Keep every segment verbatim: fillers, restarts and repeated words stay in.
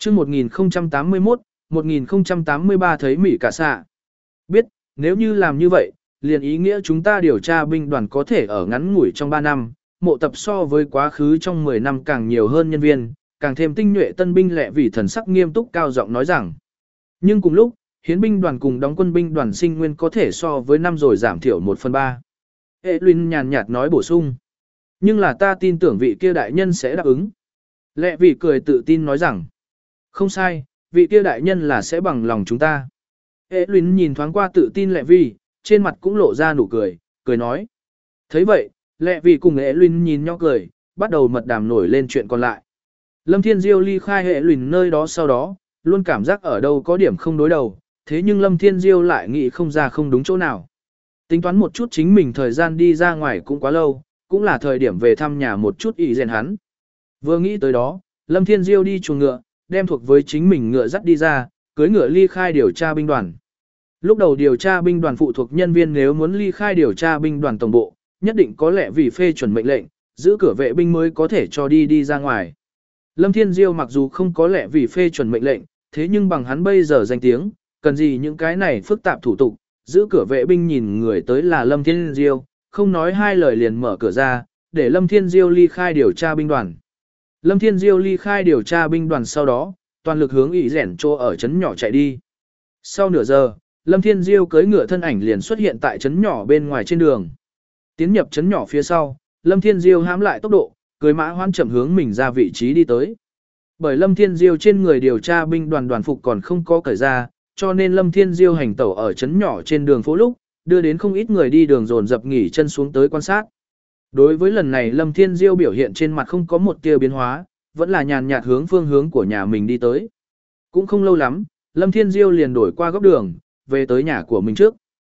chương một nghìn không trăm tám mươi mốt, một nghìn không trăm tám mươi ba thấy Mỹ cả xạ. Biết, nếu như làm như vậy, liền ý nghĩa chúng ta điều tra binh đoàn có thể ở ngắn ngủi trong ba năm, mộ tập so với quá khứ trong mười năm càng nhiều hơn nhân viên, càng thêm tinh nhuệ tân binh lẹ vì thần sắc nghiêm túc cao giọng nói rằng. Nhưng cùng lúc, hiến binh đoàn cùng đóng quân binh đoàn sinh nguyên có thể so với năm rồi giảm thiểu một phần ba. Hệ Luyên nhàn nhạt nói bổ sung. Nhưng là ta tin tưởng vị kia đại nhân sẽ đáp ứng. Lẹ vì cười tự tin nói rằng. Không sai, vị kia đại nhân là sẽ bằng lòng chúng ta. Hệ Luyên nhìn thoáng qua tự tin lẹ vì, trên mặt cũng lộ ra nụ cười, cười nói. Thấy vậy, lẹ vì cùng Hệ Luyên nhìn nhau cười, bắt đầu mật đàm nổi lên chuyện còn lại. Lâm Thiên Diêu ly khai Hệ Luyên nơi đó sau đó, luôn cảm giác ở đâu có điểm không đối đầu, thế nhưng Lâm Thiên Diêu lại nghĩ không ra không đúng chỗ nào. Tính toán một chút chính mình thời gian đi ra ngoài cũng quá lâu, cũng là thời điểm về thăm nhà một chút ý rèn hắn. Vừa nghĩ tới đó, Lâm Thiên Diêu đi chuồng ngựa, đem thuộc với chính mình ngựa dắt đi ra, cưới ngựa ly khai điều tra binh đoàn. Lúc đầu điều tra binh đoàn phụ thuộc nhân viên nếu muốn ly khai điều tra binh đoàn tổng bộ, nhất định có lẽ vì phê chuẩn mệnh lệnh, giữ cửa vệ binh mới có thể cho đi đi ra ngoài. Lâm Thiên Diêu mặc dù không có lẽ vì phê chuẩn mệnh lệnh, thế nhưng bằng hắn bây giờ danh tiếng, cần gì những cái này phức tạp thủ tục, giữ cửa vệ binh nhìn người tới là Lâm Thiên Diêu, không nói hai lời liền mở cửa ra, để Lâm Thiên Diêu ly khai điều tra binh đoàn. Lâm Thiên Diêu ly khai điều tra binh đoàn sau đó, toàn lực hướng ý rèn trô ở trấn nhỏ chạy đi. Sau nửa giờ, Lâm Thiên Diêu cưỡi ngựa thân ảnh liền xuất hiện tại trấn nhỏ bên ngoài trên đường. Tiến nhập trấn nhỏ phía sau, Lâm Thiên Diêu hãm lại tốc độ, cưỡi mã hoan chậm hướng mình ra vị trí đi tới. Bởi Lâm Thiên Diêu trên người điều tra binh đoàn đoàn phục còn không có cởi ra, cho nên Lâm Thiên Diêu hành tẩu ở trấn nhỏ trên đường phố lúc, đưa đến không ít người đi đường dồn dập nghỉ chân xuống tới quan sát. Đối với lần này Lâm Thiên Diêu biểu hiện trên mặt không có một tia biến hóa, vẫn là nhàn nhạt hướng phương hướng của nhà mình đi tới. Cũng không lâu lắm, Lâm Thiên Diêu liền đổi qua góc đường, về tới nhà của mình trước.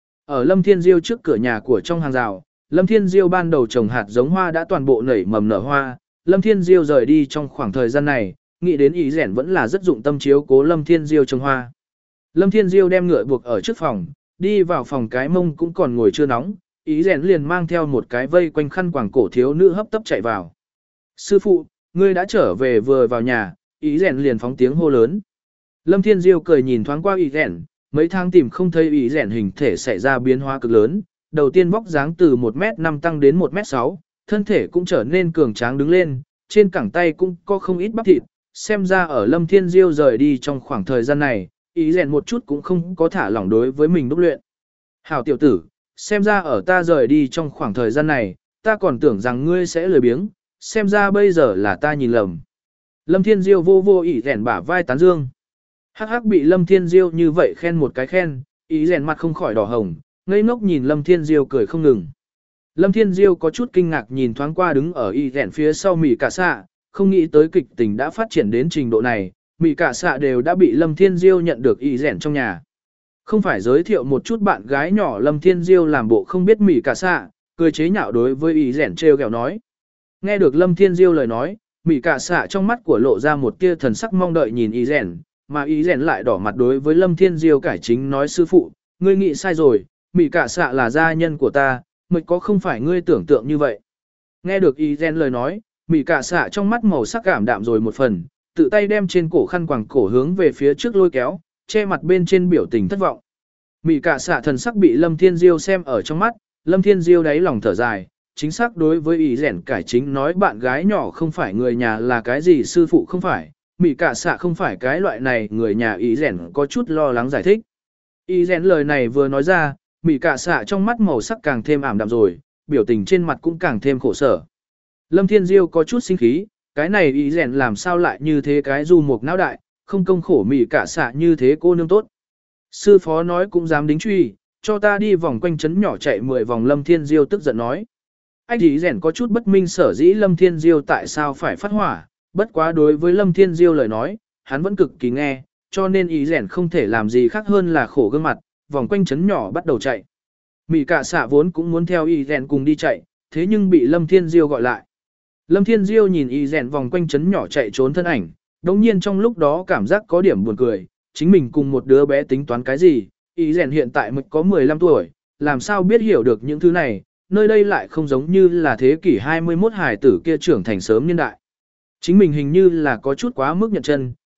Ở Lâm Thiên Diêu trước cửa nhà của trong hàng rào, Lâm Thiên Diêu ban đầu trồng hạt giống hoa đã toàn bộ nảy mầm nở hoa. Lâm Thiên Diêu rời đi trong khoảng thời gian này, nghĩ đến ý rèn vẫn là rất dụng tâm chiếu cố Lâm Thiên Diêu trồng hoa. Lâm Thiên Diêu đem ngựa buộc ở trước phòng, đi vào phòng cái mông cũng còn ngồi chưa nóng, ý rèn liền mang theo một cái vây quanh khăn quàng cổ thiếu nữ hấp tấp chạy vào. Sư phụ, ngươi đã trở về vừa vào nhà, ý rèn liền phóng tiếng hô lớn. Lâm Thiên Diêu cười nhìn thoáng qua ý rèn, mấy tháng tìm không thấy ý rèn hình thể xảy ra biến hóa cực lớn, đầu tiên vóc dáng từ một mét năm tăng đến một mét sáu, thân thể cũng trở nên cường tráng đứng lên, trên cẳng tay cũng có không ít bắp thịt, xem ra ở Lâm Thiên Diêu rời đi trong khoảng thời gian này, ý rèn một chút cũng không có thả lỏng đối với mình đúc luyện. Hảo tiểu tử, xem ra ở ta rời đi trong khoảng thời gian này, ta còn tưởng rằng ngươi sẽ lười biếng, xem ra bây giờ là ta nhìn lầm. Lâm Thiên Diêu vô vô ý rèn bả vai tán dương. Hắc hắc bị Lâm Thiên Diêu như vậy khen một cái khen, ý rèn mặt không khỏi đỏ hồng, ngây ngốc nhìn Lâm Thiên Diêu cười không ngừng. Lâm Thiên Diêu có chút kinh ngạc nhìn thoáng qua đứng ở ý rèn phía sau Mỹ Cả Xạ, không nghĩ tới kịch tình đã phát triển đến trình độ này, Mỹ Cả Xạ đều đã bị Lâm Thiên Diêu nhận được ý rèn trong nhà. Không phải giới thiệu một chút bạn gái nhỏ Lâm Thiên Diêu làm bộ không biết Mỹ Cả Xạ, cười chế nhạo đối với ý rèn trêu ghẹo nói. Nghe được Lâm Thiên Diêu lời nói, Mỹ Cả Xạ trong mắt của lộ ra một tia thần sắc mong đợi nhìn ý rèn, mà ý rèn lại đỏ mặt đối với Lâm Thiên Diêu cải chính nói sư phụ, ngươi nghĩ sai rồi, Mỹ Cả Xạ là gia nhân của ta, mịch có không phải ngươi tưởng tượng như vậy. Nghe được ý rèn lời nói, Mỹ Cả Xạ trong mắt màu sắc cảm đạm rồi một phần, tự tay đem trên cổ khăn quàng cổ hướng về phía trước lôi kéo, che mặt bên trên biểu tình thất vọng. Mỹ Cả Xạ thần sắc bị Lâm Thiên Diêu xem ở trong mắt, Lâm Thiên Diêu đáy lòng thở dài, chính xác đối với ý rèn cải chính nói bạn gái nhỏ không phải người nhà là cái gì sư phụ không phải, Mỹ Cả Xạ không phải cái loại này người nhà ý rèn có chút lo lắng giải thích. Ý rèn lời này vừa nói ra, Mỹ Cả Xạ trong mắt màu sắc càng thêm ảm đạm rồi, biểu tình trên mặt cũng càng thêm khổ sở. Lâm Thiên Diêu có chút sinh khí, cái này ý rèn làm sao lại như thế cái du mục não đại, không công khổ Mỹ Cả Xạ như thế cô nương tốt. Sư phó nói cũng dám đính truy, cho ta đi vòng quanh trấn nhỏ chạy mười vòng. Lâm Thiên Diêu tức giận nói. Anh ý rèn có chút bất minh sở dĩ Lâm Thiên Diêu tại sao phải phát hỏa, bất quá đối với Lâm Thiên Diêu lời nói, hắn vẫn cực kỳ nghe, cho nên ý rèn không thể làm gì khác hơn là khổ gương mặt, vòng quanh trấn nhỏ bắt đầu chạy. Mỹ Cả Xạ vốn cũng muốn theo ý rèn cùng đi chạy, thế nhưng bị Lâm Thiên Diêu gọi lại. Lâm Thiên Diêu nhìn ý rèn vòng quanh trấn nhỏ chạy trốn thân ảnh, đồng nhiên trong lúc đó cảm giác có điểm buồn cười, chính mình cùng một đứa bé tính toán cái gì, ý rèn hiện tại mới có mười lăm tuổi, làm sao biết hiểu được những thứ này, nơi đây lại không giống như là thế kỷ hai mươi mốt hài tử kia trưởng thành sớm niên đại. Chính mình hình như là có chút quá mức nhận chân,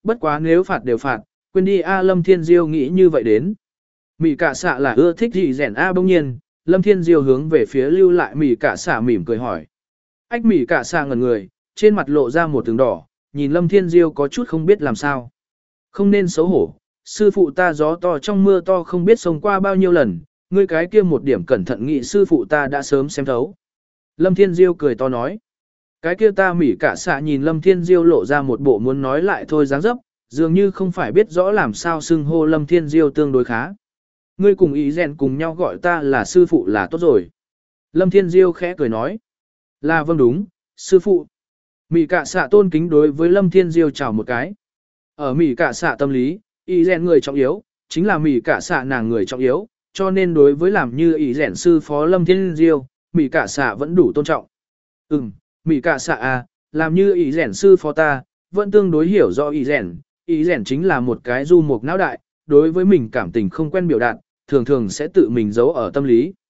Bất quá nếu phạt đều phạt, quên đi A Lâm Thiên Diêu nghĩ như vậy đến. Mỉ cả xạ là ưa thích gì rèn A bỗng nhiên, Lâm Thiên Diêu hướng về phía lưu lại mỉ cả xạ mỉm cười hỏi. Ách mỉ cả xạ ngẩn người, trên mặt lộ ra một tường đỏ, nhìn Lâm Thiên Diêu có chút không biết làm sao. Không nên xấu hổ, sư phụ ta gió to trong mưa to không biết sông qua bao nhiêu lần, ngươi cái kia một điểm cẩn thận nghị sư phụ ta đã sớm xem thấu. Lâm Thiên Diêu cười to nói. Cái kia ta mỉ cả xạ nhìn Lâm Thiên Diêu lộ ra một bộ muốn nói lại thôi dáng dấp, dường như không phải biết rõ làm sao xưng hô Lâm Thiên Diêu tương đối khá. Ngươi cùng ý rèn cùng nhau gọi ta là sư phụ là tốt rồi. Lâm Thiên Diêu khẽ cười nói. Là vâng đúng, sư phụ. Mỉ cả xạ tôn kính đối với Lâm Thiên Diêu chào một cái. Ở mỉ cả xạ tâm lý, ý rèn người trọng yếu, chính là mỉ cả xạ nàng người trọng yếu, cho nên đối với làm như ý rèn sư phó Lâm Thiên Diêu, mỉ cả xạ vẫn đủ tôn trọng. Ừm, mỉ cả xạ à, làm như ý rèn sư phó ta, vẫn tương đối hiểu rõ ý rèn, ý rèn chính là một cái du mục não đại, đối với mình cảm tình không quen biểu đạt, thường thường sẽ tự mình giấu ở tâm lý.